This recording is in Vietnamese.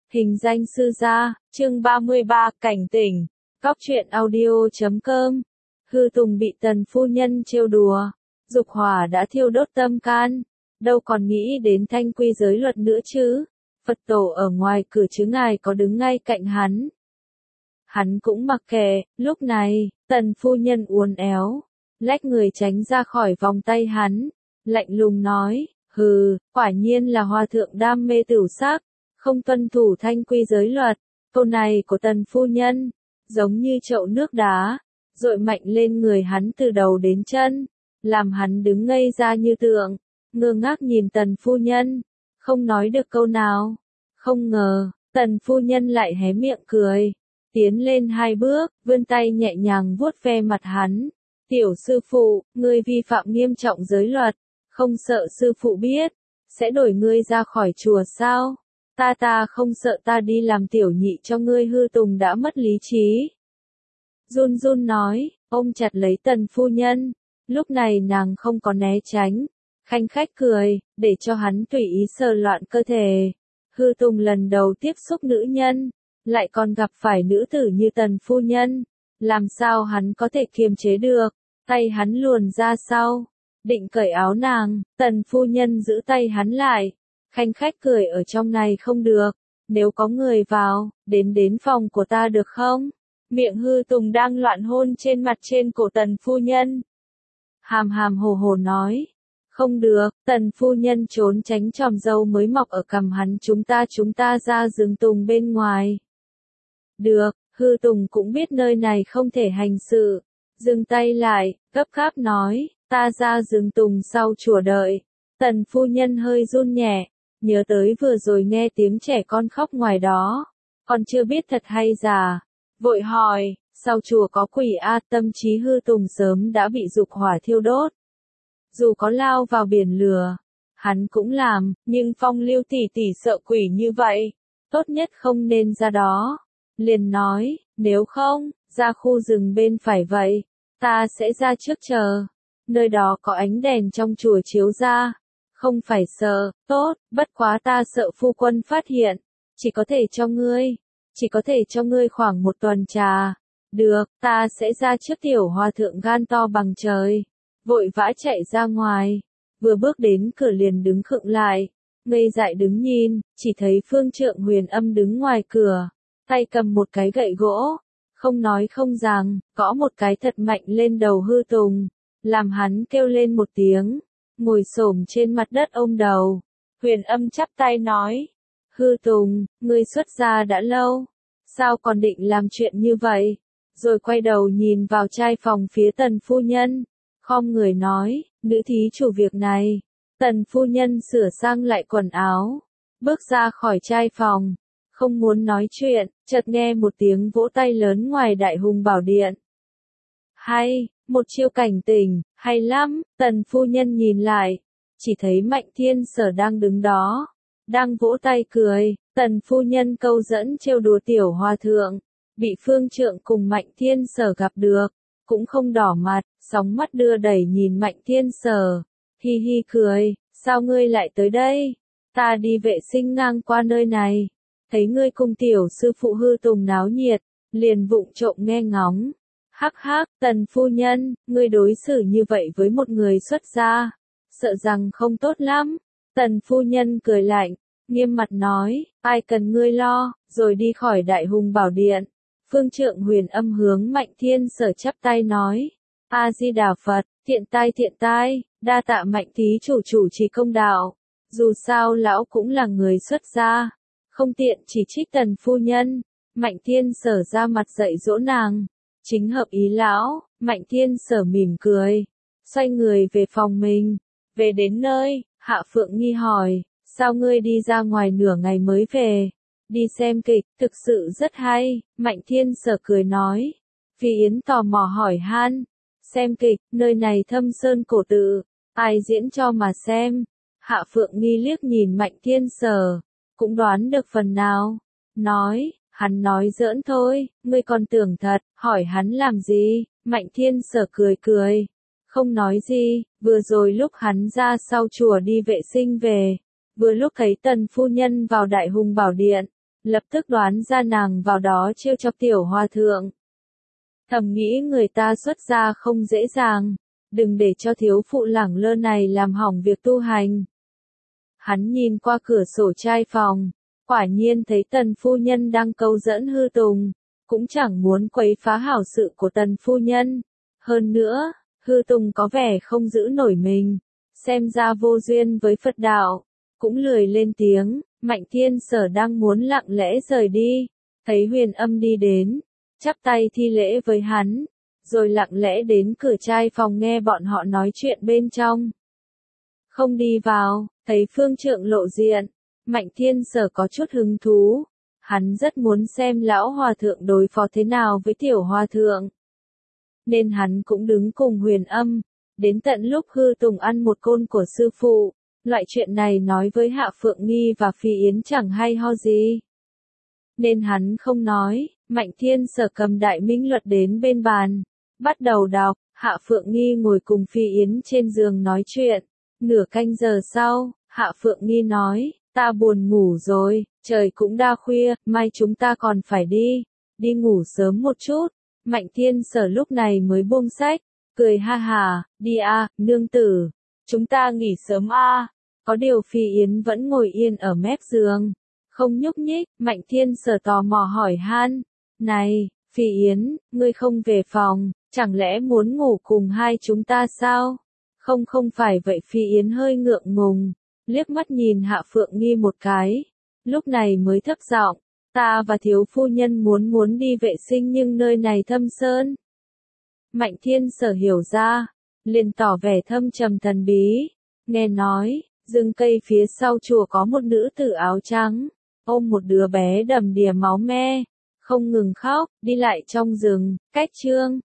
Hình danh sư gia, chương 33, cảnh tỉnh. Cóc truyện audio.com. Hư Tùng bị Tần phu nhân trêu đùa, dục hỏa đã thiêu đốt tâm can, đâu còn nghĩ đến thanh quy giới luật nữa chứ. Phật tổ ở ngoài cửa chứ ngài có đứng ngay cạnh hắn. Hắn cũng mặc kệ, lúc này, Tần phu nhân uốn éo, lách người tránh ra khỏi vòng tay hắn, lạnh lùng nói, hừ, quả nhiên là hòa thượng đam mê tửu sắc, không tuân thủ thanh quy giới luật. Câu này của Tần phu nhân, giống như chậu nước đá, dội mạnh lên người hắn từ đầu đến chân, làm hắn đứng ngây ra như tượng, ngơ ngác nhìn Tần phu nhân, không nói được câu nào. Không ngờ, Tần phu nhân lại hé miệng cười, tiến lên 2 bước, vươn tay nhẹ nhàng vuốt ve mặt hắn. Tiểu sư phụ, ngươi vi phạm nghiêm trọng giới luật, không sợ sư phụ biết, sẽ đuổi ngươi ra khỏi chùa sao? Ta không sợ, ta đi làm tiểu nhị cho ngươi. Hư Tùng đã mất lý trí, run run nói, ôm chặt lấy Tần phu nhân. Lúc này nàng không có né tránh, khanh khách cười, để cho hắn tùy ý sờ loạn cơ thể. Hư Tùng lần đầu tiếp xúc nữ nhân, lại còn gặp phải nữ tử như Tần phu nhân, làm sao hắn có thể kiềm chế được. Tay hắn luồn ra sau, định cởi áo nàng, Tần phu nhân giữ tay hắn lại, khanh khách cười, ở trong này không được, nếu có người vào, đến phòng của ta được không? Miệng Hư Tùng đang loạn hôn trên mặt trên cổ Tần phu nhân, hàm hàm hồ hồ nói, không được. Tần phu nhân trốn tránh chòm râu mới mọc ở cằm hắn, chúng ta ra rừng tùng bên ngoài. Được. Hư Tùng cũng biết nơi này không thể hành sự, dừng tay lại, gấp gáp nói, ta ra rừng tùng sau chùa đợi. Tần phu nhân hơi run nhẹ, nhớ tới vừa rồi nghe tiếng trẻ con khóc ngoài đó, còn chưa biết thật hay giả, vội hỏi, sau chùa có quỷ a? Tâm trí Hư Tùng sớm đã bị dục hỏa thiêu đốt, dù có lao vào biển lửa, hắn cũng làm, nhưng Phong Lưu tỷ tỷ sợ quỷ như vậy, tốt nhất không nên ra đó. Liền nói, nếu không, ra khu rừng bên phải vậy, ta sẽ ra trước chờ, nơi đó có ánh đèn trong chùa chiếu ra. Không phải sợ, tốt, bất quá ta sợ phu quân phát hiện, chỉ có thể cho ngươi khoảng 1 tuần trà. Được, ta sẽ ra trước. Tiểu hòa thượng gan to bằng trời, vội vã chạy ra ngoài, vừa bước đến cửa liền đứng khựng lại, ngây dại đứng nhìn, chỉ thấy Phương Trượng Huyền Âm đứng ngoài cửa, tay cầm một cái gậy gỗ, không nói không rằng, gõ một cái thật mạnh lên đầu Hư Tùng, làm hắn kêu lên một tiếng, ngồi xổm trên mặt đất ôm đầu. Huyền Âm chắp tay nói, Hư Tùng, ngươi xuất gia đã lâu, sao còn định làm chuyện như vậy? Rồi quay đầu nhìn vào trai phòng phía Tần phu nhân, khom người nói, nữ thí chủ việc này. Tần phu nhân sửa sang lại quần áo, bước ra khỏi trai phòng, không muốn nói chuyện, chợt nghe một tiếng vỗ tay lớn ngoài Đại Hùng Bảo Điện. Hay, một chiêu cảnh tỉnh, hay lắm. Tần phu nhân nhìn lại, chỉ thấy Mạnh Thiên Sở đang đứng đó, đang vỗ tay cười. Tần phu nhân câu dẫn trêu đùa tiểu hòa thượng, bị Phương Trượng cùng Mạnh Thiên Sở gặp được, cũng không đỏ mặt, sóng mắt đưa đẩy nhìn Mạnh Thiên Sở, hi hi cười, sao ngươi lại tới đây? Ta đi vệ sinh ngang qua nơi này, thấy ngươi cùng tiểu sư phụ Hư Tùng náo nhiệt, liền vụng trộm nghe ngóng. Hắc hắc, Tần phu nhân, ngươi đối xử như vậy với một người xuất gia, sợ rằng không tốt lắm. Tần phu nhân cười lạnh, nghiêm mặt nói, ai cần ngươi lo, rồi đi khỏi Đại Hùng Bảo Điện. Phương Trượng Huyền Âm hướng Mạnh Thiên Sở chắp tay nói, A Di Đà Phật, thiện tai, đa tạ Mạnh thí chủ chủ trì công đạo. Dù sao lão cũng là người xuất gia, không tiện chỉ trích Tần phu nhân. Mạnh Thiên Sở ra mặt dạy dỗ nàng, chính hợp ý lão. Mạnh Thiên Sở mỉm cười, xoay người về phòng mình. Về đến nơi, Hạ Phượng Nghi hỏi, sao ngươi đi ra ngoài nửa ngày mới về? Đi xem kịch, thực sự rất hay. Mạnh Thiên Sở cười nói. Phi Yến tò mò hỏi han, xem kịch, nơi này Thâm Sơn cổ tự, ai diễn cho mà xem? Hạ Phượng Nghi liếc nhìn Mạnh Thiên Sở, cũng đoán được phần nào, nói, hắn nói giỡn thôi, ngươi còn tưởng thật, hỏi hắn làm gì? Mạnh Thiên Sở cười cười, không nói gì. Vừa rồi lúc hắn ra sau chùa đi vệ sinh về, vừa lúc thấy Tần phu nhân vào Đại Hùng Bảo Điện, lập tức đoán ra nàng vào đó trêu chọc tiểu hòa thượng. Thầm nghĩ người ta xuất gia không dễ dàng, đừng để cho thiếu phụ lẳng lơ này làm hỏng việc tu hành. Hắn nhìn qua cửa sổ trai phòng, quả nhiên thấy Tần phu nhân đang câu dẫn Hư Tùng, cũng chẳng muốn quấy phá hảo sự của Tần phu nhân. Hơn nữa, Hư Tùng có vẻ không giữ nổi mình, xem ra vô duyên với Phật đạo, cũng lười lên tiếng. Mạnh Thiên Sở đang muốn lặng lẽ rời đi, thấy Huyền Âm đi đến, chắp tay thi lễ với hắn, rồi lặng lẽ đến cửa trai phòng nghe bọn họ nói chuyện bên trong. Không đi vào, thấy Phương Trượng lộ diện, Mạnh Thiên Sở có chút hứng thú, hắn rất muốn xem lão hòa thượng đối phó thế nào với tiểu hòa thượng. Nên hắn cũng đứng cùng Huyền Âm, đến tận lúc Hư Tùng ăn một côn của sư phụ. Loại chuyện này nói với Hạ Phượng Nghi và Phi Yến chẳng hay ho gì. Nên hắn không nói, Mạnh Thiên Sở cầm Đại Minh Luật đến bên bàn, bắt đầu đọc. Hạ Phượng Nghi ngồi cùng Phi Yến trên giường nói chuyện. Nửa canh giờ sau, Hạ Phượng Nghi nói, ta buồn ngủ rồi, trời cũng đã khuya, mai chúng ta còn phải đi ngủ sớm một chút. Mạnh Thiên Sở lúc này mới buông sách, cười ha hà, đi a, nương tử. Chúng ta nghỉ sớm a. Có điều Phi Yến vẫn ngồi yên ở mép giường, không nhúc nhích. Mạnh Thiên Sở tò mò hỏi han, này, Phi Yến, ngươi không về phòng, chẳng lẽ muốn ngủ cùng hai chúng ta sao? Không phải vậy. Phi Yến hơi ngượng ngùng, liếc mắt nhìn Hạ Phượng Nghi một cái, lúc này mới thấp giọng, ta và thiếu phu nhân muốn đi vệ sinh nhưng nơi này thâm sơn. Mạnh Thiên Sở hiểu ra, liền tỏ vẻ thâm trầm thần bí, nghe nói, rừng cây phía sau chùa có một nữ tử áo trắng, ôm một đứa bé đầm đìa máu me, không ngừng khóc, đi lại trong rừng, cách chương